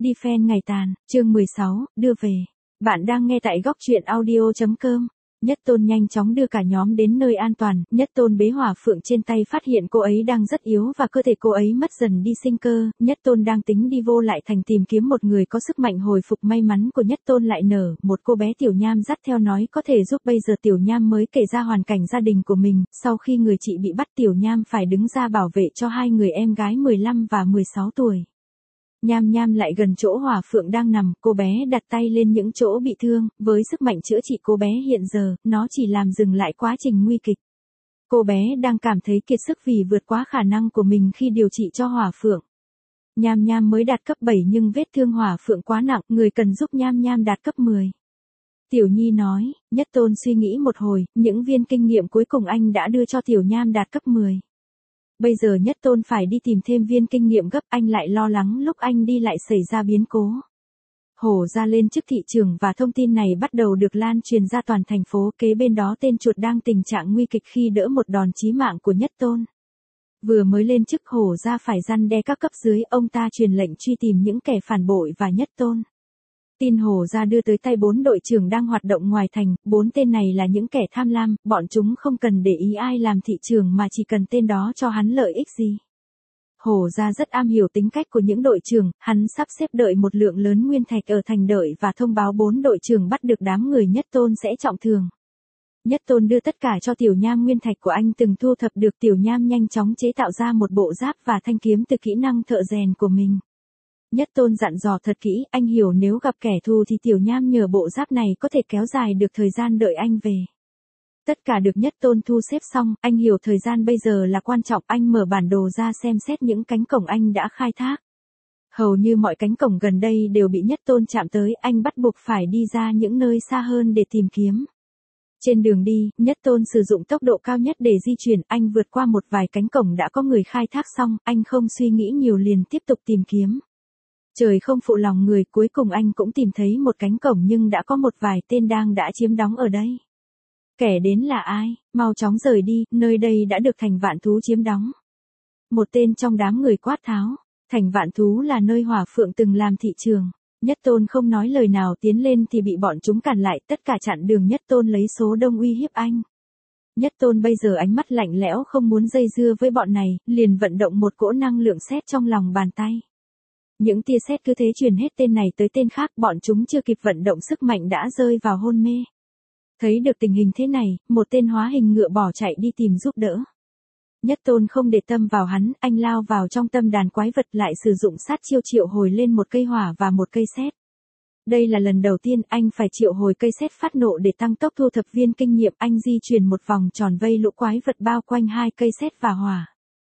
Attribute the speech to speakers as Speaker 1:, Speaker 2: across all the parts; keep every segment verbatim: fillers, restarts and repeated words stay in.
Speaker 1: Đi phen ngày tàn, chương mười sáu, đưa về. Bạn đang nghe tại góc truyện audio chấm com. Nhất Tôn nhanh chóng đưa cả nhóm đến nơi an toàn, Nhất Tôn bế Hỏa Phượng trên tay phát hiện cô ấy đang rất yếu và cơ thể cô ấy mất dần đi sinh cơ, Nhất Tôn đang tính đi vô lại thành tìm kiếm một người có sức mạnh hồi phục. May mắn của Nhất Tôn lại nở, một cô bé Tiểu Nham dắt theo nói có thể giúp. Bây giờ Tiểu Nham mới kể ra hoàn cảnh gia đình của mình, sau khi người chị bị bắt Tiểu Nham phải đứng ra bảo vệ cho hai người em gái mười lăm và mười sáu tuổi. Nham Nham lại gần chỗ Hỏa Phượng đang nằm, cô bé đặt tay lên những chỗ bị thương, với sức mạnh chữa trị cô bé hiện giờ, nó chỉ làm dừng lại quá trình nguy kịch. Cô bé đang cảm thấy kiệt sức vì vượt quá khả năng của mình khi điều trị cho Hỏa Phượng. Nham Nham mới đạt cấp bảy nhưng vết thương Hỏa Phượng quá nặng, người cần giúp Nham Nham đạt cấp mười. Tiểu Nhi nói, Nhất Tôn suy nghĩ một hồi, những viên kinh nghiệm cuối cùng anh đã đưa cho Tiểu Nham đạt cấp mười. Bây giờ Nhất Tôn phải đi tìm thêm viên kinh nghiệm gấp, anh lại lo lắng lúc anh đi lại xảy ra biến cố. Hổ ra lên chức thị trưởng và thông tin này bắt đầu được lan truyền ra toàn thành phố, kế bên đó tên chuột đang tình trạng nguy kịch khi đỡ một đòn chí mạng của Nhất Tôn. Vừa mới lên chức Hổ ra phải răn đe các cấp dưới, ông ta truyền lệnh truy tìm những kẻ phản bội và Nhất Tôn. Tin Hổ ra đưa tới tay bốn đội trưởng đang hoạt động ngoài thành, bốn tên này là những kẻ tham lam, bọn chúng không cần để ý ai làm thị trưởng mà chỉ cần tên đó cho hắn lợi ích gì. Hổ ra rất am hiểu tính cách của những đội trưởng, hắn sắp xếp đợi một lượng lớn nguyên thạch ở thành đợi và thông báo bốn đội trưởng bắt được đám người Nhất Tôn sẽ trọng thương. Nhất Tôn đưa tất cả cho Tiểu Nham nguyên thạch của anh từng thu thập được. Tiểu Nham nhanh chóng chế tạo ra một bộ giáp và thanh kiếm từ kỹ năng thợ rèn của mình. Nhất Tôn dặn dò thật kỹ, anh hiểu nếu gặp kẻ thù thì Tiểu Nham nhờ bộ giáp này có thể kéo dài được thời gian đợi anh về. Tất cả được Nhất Tôn thu xếp xong, anh hiểu thời gian bây giờ là quan trọng, anh mở bản đồ ra xem xét những cánh cổng anh đã khai thác. Hầu như mọi cánh cổng gần đây đều bị Nhất Tôn chạm tới, anh bắt buộc phải đi ra những nơi xa hơn để tìm kiếm. Trên đường đi, Nhất Tôn sử dụng tốc độ cao nhất để di chuyển, anh vượt qua một vài cánh cổng đã có người khai thác xong, anh không suy nghĩ nhiều liền tiếp tục tìm kiếm. Trời không phụ lòng người, cuối cùng anh cũng tìm thấy một cánh cổng nhưng đã có một vài tên đang đã chiếm đóng ở đây. Kẻ đến là ai? Mau chóng rời đi, nơi đây đã được Thành Vạn Thú chiếm đóng. Một tên trong đám người quát tháo, Thành Vạn Thú là nơi Hỏa Phượng từng làm thị trường. Nhất Tôn không nói lời nào tiến lên thì bị bọn chúng cản lại, tất cả chặn đường. Nhất Tôn lấy số đông uy hiếp anh. Nhất Tôn bây giờ ánh mắt lạnh lẽo không muốn dây dưa với bọn này, liền vận động một cỗ năng lượng sét trong lòng bàn tay. Những tia sét cứ thế truyền hết tên này tới tên khác, bọn chúng chưa kịp vận động sức mạnh đã rơi vào hôn mê. Thấy được tình hình thế này, một tên hóa hình ngựa bỏ chạy đi tìm giúp đỡ. Nhất Tôn không để tâm vào hắn, anh lao vào trong tâm đàn quái vật lại sử dụng sát chiêu triệu hồi lên một cây hỏa và một cây sét. Đây là lần đầu tiên anh phải triệu hồi cây sét phát nộ để tăng tốc thu thập viên kinh nghiệm, anh di chuyển một vòng tròn vây lũ quái vật bao quanh hai cây sét và hỏa.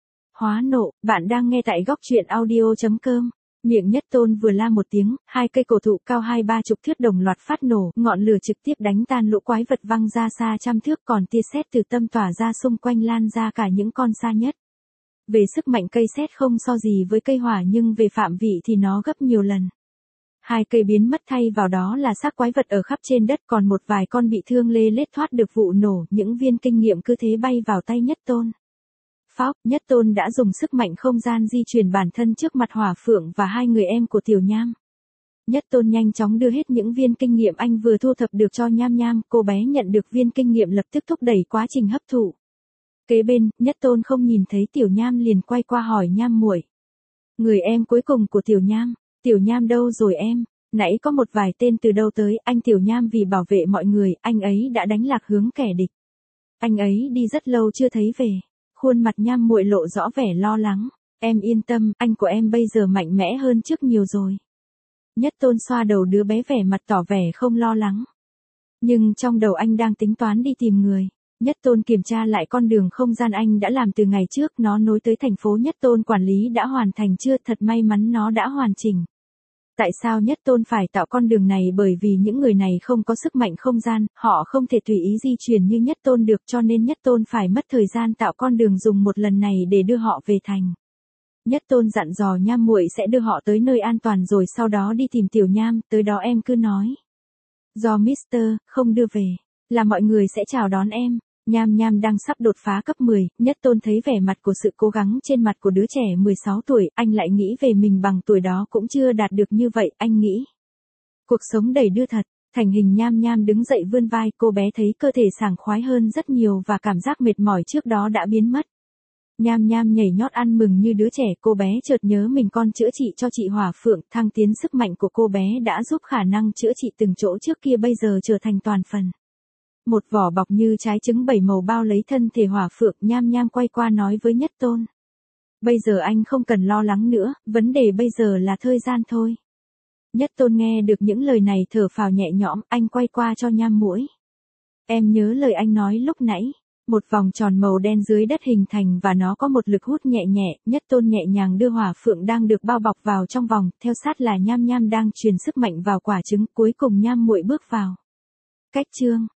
Speaker 1: Hóa nộ, bạn đang nghe tại góc truyện audio chấm com. Miệng Nhất Tôn vừa la một tiếng, hai cây cổ thụ cao hai ba chục thước đồng loạt phát nổ, ngọn lửa trực tiếp đánh tan lũ quái vật văng ra xa trăm thước, còn tia sét từ tâm tỏa ra xung quanh lan ra cả những con xa nhất. Về sức mạnh cây sét không so gì với cây hỏa nhưng về phạm vị thì nó gấp nhiều lần. Hai cây biến mất, thay vào đó là xác quái vật ở khắp trên đất, còn một vài con bị thương lê lết thoát được vụ nổ, những viên kinh nghiệm cứ thế bay vào tay Nhất Tôn. Phóc, Nhất Tôn đã dùng sức mạnh không gian di chuyển bản thân trước mặt Hỏa Phượng và hai người em của Tiểu Nham. Nhất Tôn nhanh chóng đưa hết những viên kinh nghiệm anh vừa thu thập được cho Nham Nham, cô bé nhận được viên kinh nghiệm lập tức thúc đẩy quá trình hấp thụ. Kế bên, Nhất Tôn không nhìn thấy Tiểu Nham liền quay qua hỏi Nham muội. Người em cuối cùng của Tiểu Nham, Tiểu Nham đâu rồi em? Nãy có một vài tên từ đâu tới, anh Tiểu Nham vì bảo vệ mọi người, anh ấy đã đánh lạc hướng kẻ địch. Anh ấy đi rất lâu chưa thấy về. Khuôn mặt Nham muội lộ rõ vẻ lo lắng. Em yên tâm, anh của em bây giờ mạnh mẽ hơn trước nhiều rồi. Nhất Tôn xoa đầu đứa bé vẻ mặt tỏ vẻ không lo lắng. Nhưng trong đầu anh đang tính toán đi tìm người. Nhất Tôn kiểm tra lại con đường không gian anh đã làm từ ngày trước, nó nối tới thành phố Nhất Tôn quản lý đã hoàn thành chưa, thật may mắn nó đã hoàn chỉnh. Tại sao Nhất Tôn phải tạo con đường này? Bởi vì những người này không có sức mạnh không gian, họ không thể tùy ý di chuyển như Nhất Tôn được, cho nên Nhất Tôn phải mất thời gian tạo con đường dùng một lần này để đưa họ về thành. Nhất Tôn dặn dò Nham muội sẽ đưa họ tới nơi an toàn rồi sau đó đi tìm Tiểu Nham, tới đó em cứ nói. Do Mister không đưa về, là mọi người sẽ chào đón em. Nham Nham đang sắp đột phá cấp mười, Nhất Tôn thấy vẻ mặt của sự cố gắng trên mặt của đứa trẻ mười sáu tuổi, anh lại nghĩ về mình bằng tuổi đó cũng chưa đạt được như vậy, anh nghĩ. Cuộc sống đầy đưa thật, thành hình Nham Nham đứng dậy vươn vai, cô bé thấy cơ thể sảng khoái hơn rất nhiều và cảm giác mệt mỏi trước đó đã biến mất. Nham Nham nhảy nhót ăn mừng như đứa trẻ, cô bé chợt nhớ mình con chữa trị cho chị Hỏa Phượng, thăng tiến sức mạnh của cô bé đã giúp khả năng chữa trị từng chỗ trước kia bây giờ trở thành toàn phần. Một vỏ bọc như trái trứng bảy màu bao lấy thân thể Hỏa Phượng, Nham Nham quay qua nói với Nhất Tôn. Bây giờ anh không cần lo lắng nữa, vấn đề bây giờ là thời gian thôi. Nhất Tôn nghe được những lời này thở phào nhẹ nhõm, anh quay qua cho Nham Muỗi. Em nhớ lời anh nói lúc nãy. Một vòng tròn màu đen dưới đất hình thành và nó có một lực hút nhẹ nhẹ, Nhất Tôn nhẹ nhàng đưa Hỏa Phượng đang được bao bọc vào trong vòng, theo sát là Nham Nham đang truyền sức mạnh vào quả trứng, cuối cùng Nham Muội bước vào. Cách chương